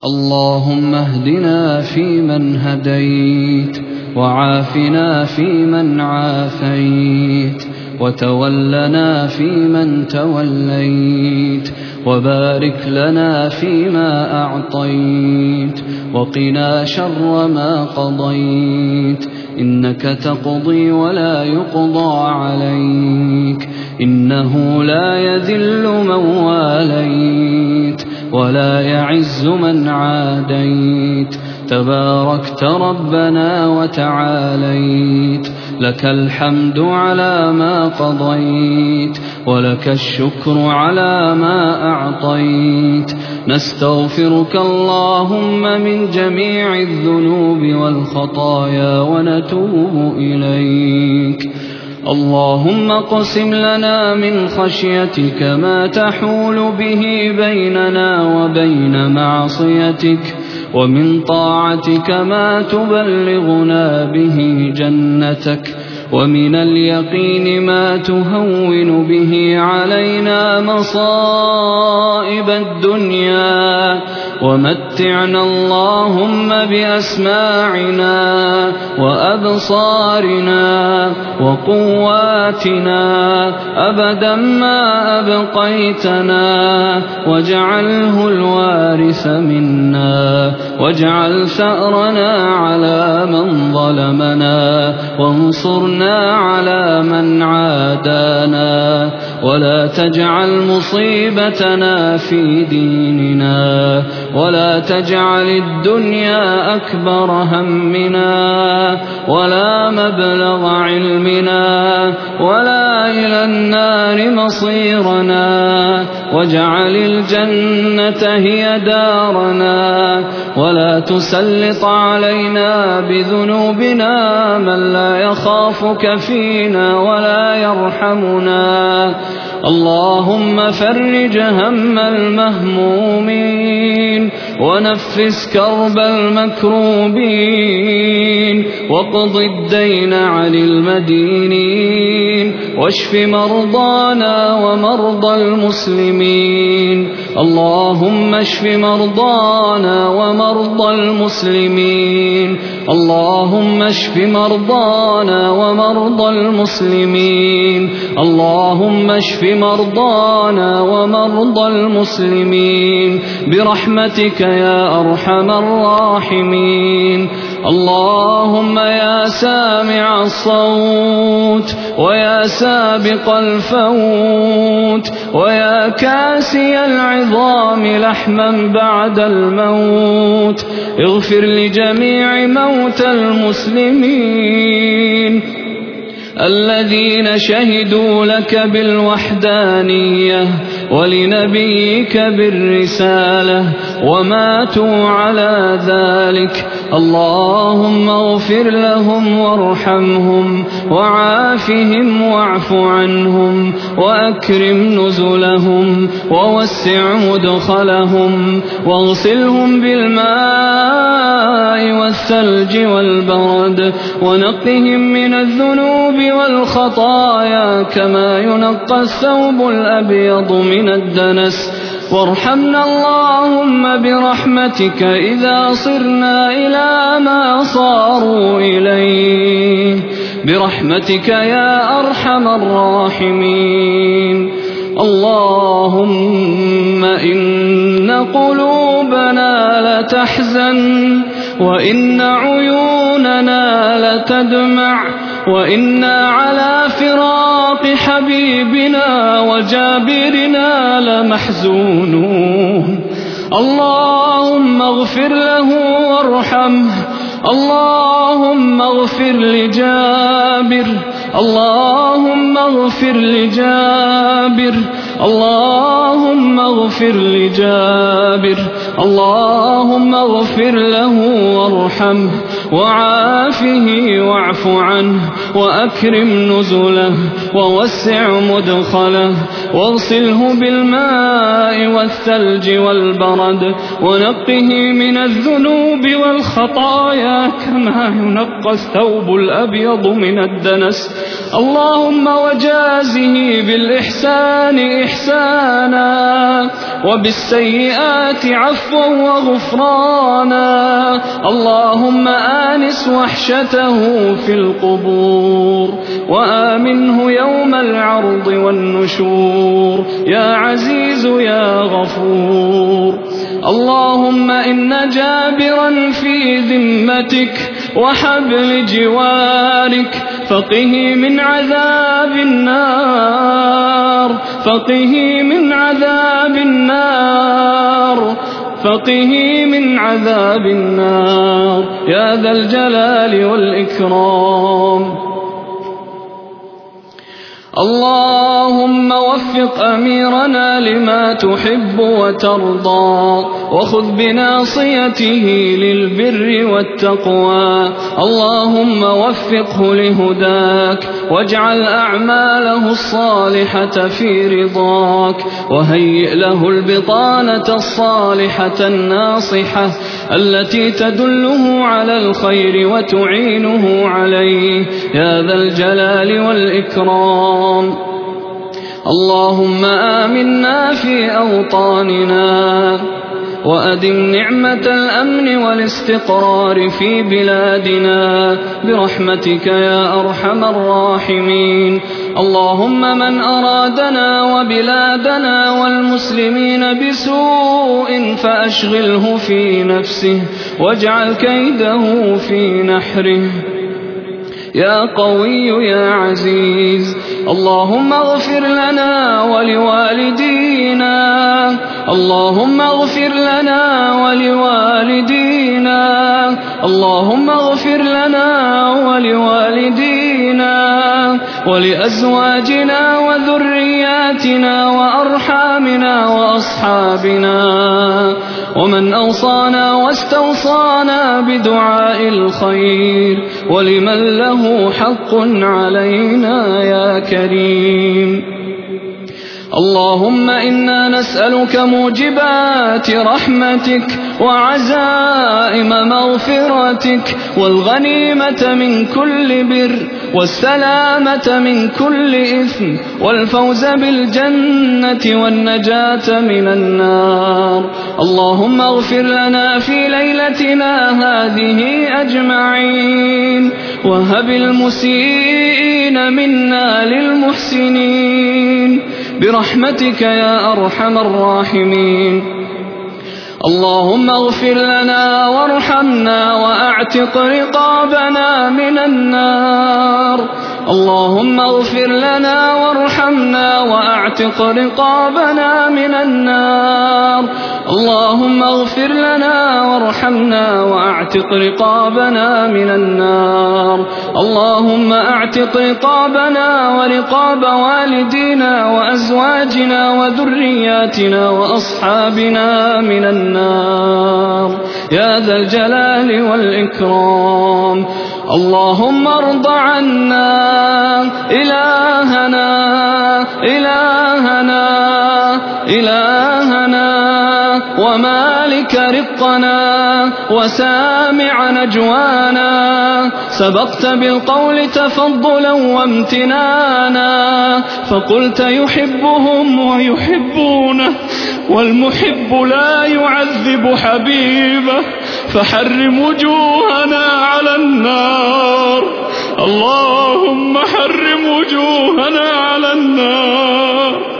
اللهم اهدنا فيمن هديت، وعافنا فيمن عافيت، وتولنا فيمن توليت، وبارك لنا فيما أعطيت، وقنا شر ما قضيت، إنك تقضي ولا يقضى عليك، إنه لا يذل من واليت ولا يعز من عاديت، تباركت ربنا وتعاليت، لك الحمد على ما قضيت، ولك الشكر على ما أعطيت، نستغفرك اللهم من جميع الذنوب والخطايا ونتوب إليك. اللهم اقسم لنا من خشيتك ما تحول به بيننا وبين معصيتك، ومن طاعتك ما تبلغنا به جنتك، ومن اليقين ما تهون به علينا مصائب الدنيا، ومتعنا اللهم بأسماعنا وأبصارنا وقواتنا أبدا ما أبقيتنا، واجعله الوارث منا، واجعل ثأرنا على من ظلمنا، وانصرنا على من عادانا، ولا تجعل مصيبتنا في ديننا، ولا تجعل الدنيا أكبر همنا، ولا مبلغ علمنا، ولا إلى النار مصيرنا، واجعل الجنة هي دارنا، ولا تسلط علينا بذنوبنا من لا يخافك فينا ولا يرحمنا. اللهم فرج هم المهمومين، ونفس كرب المكروبين، واقض الدين عن المدينين، واشف مرضانا ومرضى المسلمين. اللهم اشف مرضانا ومرضى المسلمين، اللهم اشف مرضانا ومرضى المسلمين، اللهم اشف مرضانا ومرضى المسلمين برحمتك يا أرحم الراحمين. اللهم يا سامع الصوت، ويا سابق الفوت، ويا كاسي العظام لحما بعد الموت، اغفر لجميع موتى المسلمين الذين شهدوا لك بالوحدانية ولنبيك بالرسالة وماتوا على ذلك. اللهم اغفر لهم وارحمهم وعافهم واعف عنهم وأكرم نزلهم ووسع مدخلهم، واغسلهم بالماء والثلج والبرد، ونقهم من الذنوب والخطايا كما ينقى الثوب الأبيض من الدنس. وارحمنا اللهم برحمتك إذا صرنا إلى ما صاروا إليه، برحمتك يا أرحم الراحمين. اللهم إن قلوبنا لتحزن، وإن عيوننا لتدمع، وإنا على فراق حبيبنا وجابرنا لمحزونون. اللهم اغفر له وارحمه، اللهم اغفر لجابر، اللهم اغفر لجابر، اللهم اغفر لجابر، اللهم اغفر له وارحمه وعافه واعف عنه وأكرم نزله ووسع مدخله، واغسله بالماء والثلج والبرد، ونقه من الذنوب والخطايا كما ينقى الثوب الأبيض من الدنس. اللهم وجازه بالإحسان إحسانا، وبالسيئات عفوا عفوا وغفرانا. اللهم آنس وحشته في القبور وآمنه يوم العرض والنشور يا عزيز يا غفور. اللهم إن جابرا في ذمتك وحبل جوارك فقه من عذاب النار، فقه من عذاب النار، فقه من عذاب النار يا ذا الجلال والإكرام. اللهم وفق أميرنا لما تحب وترضى وخذ بناصيته للبر والتقوى. اللهم وفقه لهداك واجعل أعماله الصالحة في رضاك وهيئ له البطانة الصالحة الناصحة التي تدله على الخير وتعينه عليه يا ذا الجلال والإكرام. اللهم آمنا في أوطاننا وأدم نعمة الأمن والاستقرار في بلادنا برحمتك يا أرحم الراحمين. اللهم من أرادنا وبلادنا والمسلمين بسوء فأشغله في نفسه واجعل كيده في نحره يا قوي يا عزيز. اللهم اغفر لنا ولوالدينا، اللهم اغفر لنا ولوالدينا، اللهم اغفر لنا ولوالدينا ولأزواجنا وذرياتنا وأرحامنا وأصحابنا ومن أوصانا واستوصانا بدعاء الخير ولمن له حق علينا يا كريم. اللهم إنا نسألك موجبات رحمتك وعزائم مغفرتك والغنيمة من كل بر والسلامة من كل إثم والفوز بالجنة والنجاة من النار. اللهم اغفر لنا في ليلتنا هذه أجمعين وهب المسيئين منا للمحسنين برحمتك يا أرحم الراحمين. اللهم اغفر لنا وارحمنا وأعتق رقابنا من النار. اللهم اغفر لنا وارحمنا وأعتق رقابنا من النار. اللهم اغفر لنا وارحمنا وأعتق رقابنا من النار. اللهم أعتق رقابنا ورقاب والدينا وأزواجنا وذرياتنا وأصحابنا من النار يا ذا الجلال والإكرام. اللهم ارض عنا إلهنا إلهنا إلهنا ومالك رقنا وسامع نجوانا. سبقت بالقول تفضلا وامتنانا فقلت يحبهم ويحبونه والمحب لا يعذب حبيبه فحرم وجوهنا على النار. اللهم حرم وجوهنا على النار.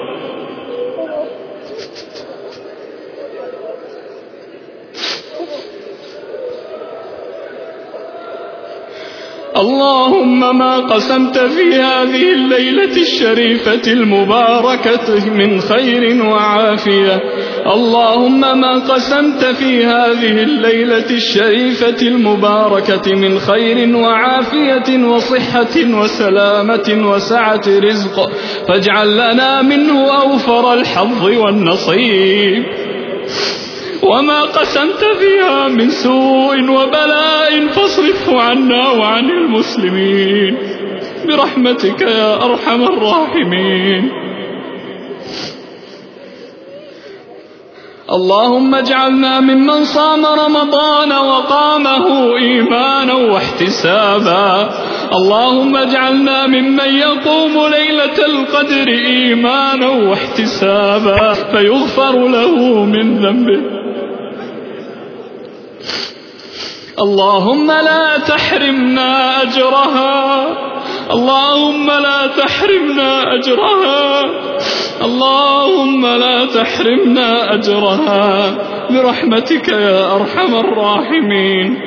اللهم ما قسمت في هذه الليلة الشريفة المباركة من خير وعافية، اللهم ما قسمت في هذه الليلة الشريفة المباركة من خير وعافية وصحة وسلامة وسعة رزق فاجعل لنا منه أوفر الحظ والنصيب. وما قسمت فيها من سوء وبلاء فاصرفه عنا وعن المسلمين برحمتك يا أرحم الراحمين. اللهم اجعلنا ممن صام رمضان وقامه إيمانا واحتسابا. اللهم اجعلنا ممن يقوم ليلة القدر إيمانا واحتسابا فيغفر له من ذنبه اللهم لا تحرمنا أجرها، اللهم لا تحرمنا أجرها، اللهم لا تحرمنا أجرها برحمتك يا أرحم الراحمين.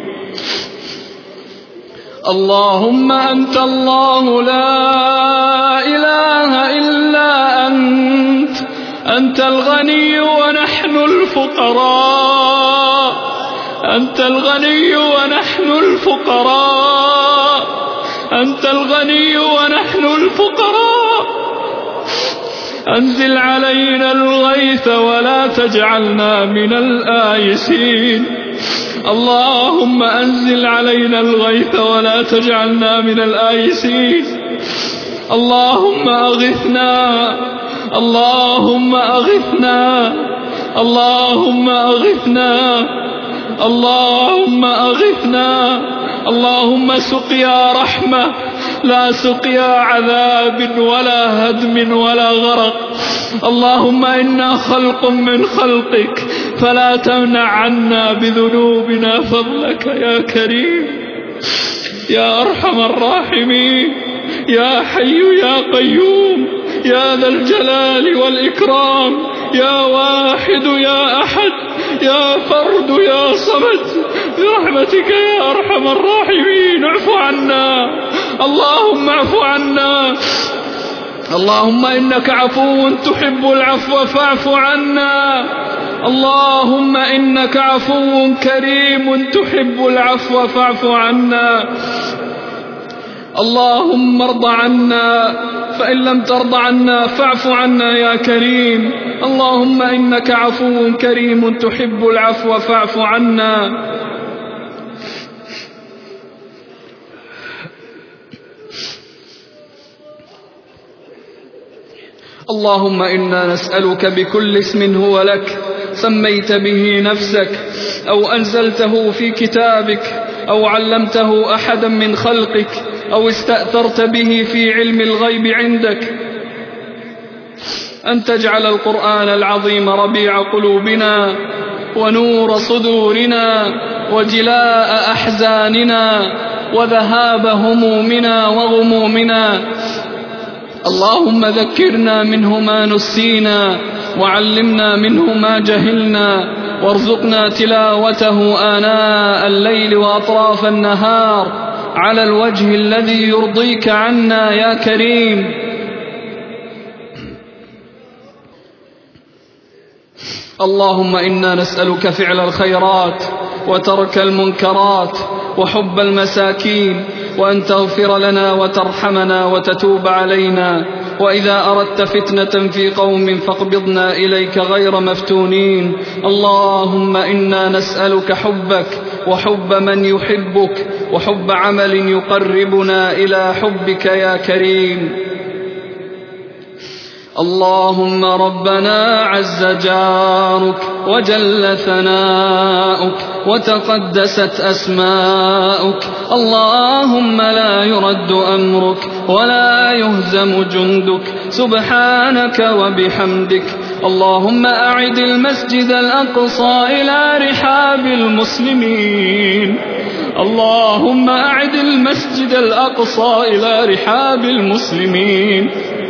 اللهم أنت الله لا إله إلا أنت، أنت الغني ونحن الفقراء، أنت الغني ونحن الفقراء، أنت الغني ونحن الفقراء. أنزل علينا الغيث ولا تجعلنا من الآيسين. اللهم أنزل علينا الغيث ولا تجعلنا من الآيسين. اللهم أغثنا، اللهم أغثنا، اللهم أغثنا، اللهم أغثنا. اللهم سقيا رحمة لا سقيا عذاب ولا هدم ولا غرق. اللهم إنا خلق من خلقك فلا تمنع عنا بذنوبنا فضلك يا كريم يا أرحم الراحمين، يا حي يا قيوم، يا ذا الجلال والإكرام، يا واحد يا أحد، يا فرد يا صمد، برحمتك يا أرحم الراحمين اعف عنا. اللهم اعف عنا. اللهم إنك عفو تحب العفو فاعف عنا. اللهم إنك عفو كريم تحب العفو فاعف عنا. اللهم ارض عنا، فإن لم ترض عنا فاعف عنا يا كريم. اللهم إنك عفو كريم تحب العفو فاعف عنا. اللهم إنا نسألك بكل اسم هو لك سميت به نفسك أو أنزلته في كتابك أو علمته أحدا من خلقك أو استأثرت به في علم الغيب عندك أن تجعل القرآن العظيم ربيع قلوبنا ونور صدورنا وجلاء أحزاننا وذهاب همومنا وغمومنا. اللهم ذكرنا منه ما نسينا وعلمنا منه ما جهلنا وارزقنا تلاوته آناء الليل وأطراف النهار على الوجه الذي يرضيك عنا يا كريم. اللهم إنا نسألك فعل الخيرات وترك المنكرات وحب المساكين، وأن تغفر لنا وترحمنا وتتوب علينا، وإذا أردت فتنة في قوم فاقبضنا إليك غير مفتونين. اللهم إنا نسألك حبك وحب من يحبك وحب عمل يقربنا إلى حبك يا كريم. اللهم ربنا عز جارك وجل ثناؤك وتقدست أسماؤك. اللهم لا يرد أمرك ولا يهزم جندك سبحانك وبحمدك. اللهم أعد المسجد الأقصى إلى رحاب المسلمين. اللهم أعد المسجد الأقصى إلى رحاب المسلمين.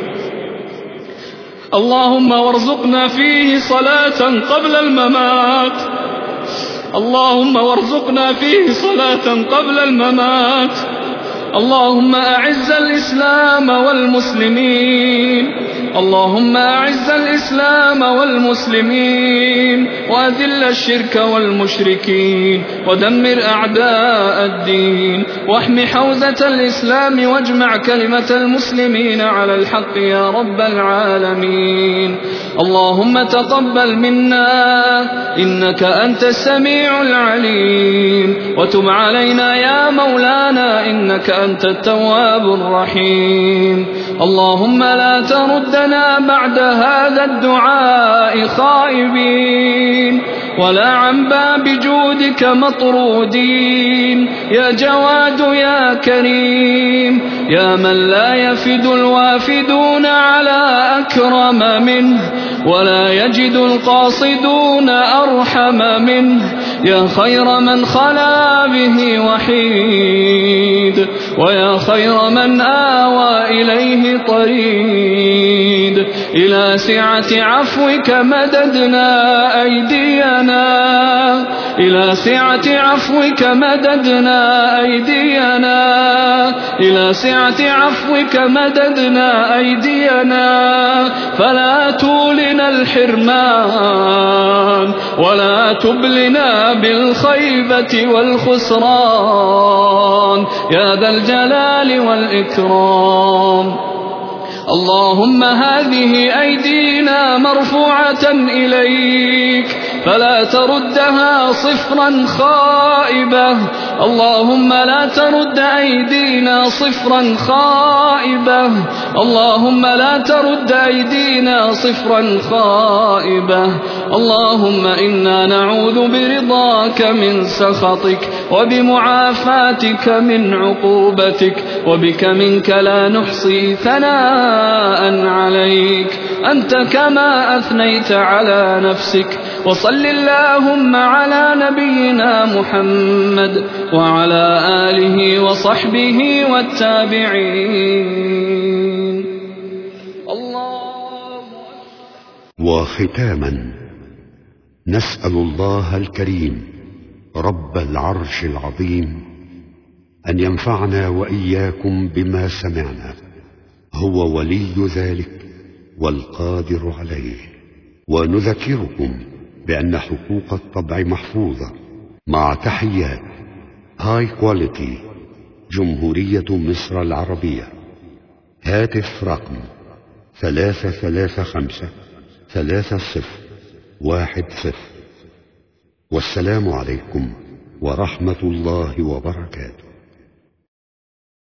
اللهم وارزقنا فيه صلاة قبل الممات. اللهم وارزقنا فيه صلاة قبل الممات. اللهم أعز الإسلام والمسلمين. اللهم أعز الإسلام والمسلمين وأذل الشرك والمشركين ودمر أعداء الدين واحم حوزة الإسلام واجمع كلمة المسلمين على الحق يا رب العالمين. اللهم تقبل منا إنك أنت السميع العليم، وتب علينا يا مولانا إنك أنت التواب الرحيم. اللهم لا ترد تردنا بعد هذا الدعاء خائبين ولا عن باب جودك مطرودين يا جواد يا كريم يا من لا يفد الوافدون على أكرم منه ولا يجد القاصدون أرحم منه يا خير من خلا به وحيد ويا خير من آوى إليه طريد إلى سعة عفوك مددنا أيدينا إلى سعة عفوك مددنا أيدينا إلى سعة عفوك مددنا أيدينا فلا تولنا الحرمان ولا تبلنا بالخيبة والخسران يا ذا الجلال والإكرام اللهم هذه أيدينا مرفوعة إليك فلا تردها صفرا خائبة اللهم لا ترد أيدينا صفرا خائبة اللهم لا ترد أيدينا صفرا خائبة اللهم إنا نعوذ برضاك من سخطك وبمعافاتك من عقوبتك وبك منك لا نحصي ثناء عليك أنت كما أثنيت على نفسك وصل اللهم على نبينا محمد وعلى آله وصحبه والتابعين الله. وختاما نسأل الله الكريم رب العرش العظيم أن ينفعنا وإياكم بما سمعنا، هو ولي ذلك والقادر عليه. ونذكركم بأن حقوق الطبع محفوظة مع تحيات هاي كواليتي جمهورية مصر العربية. هاتف رقم 335-3010. والسلام عليكم ورحمة الله وبركاته.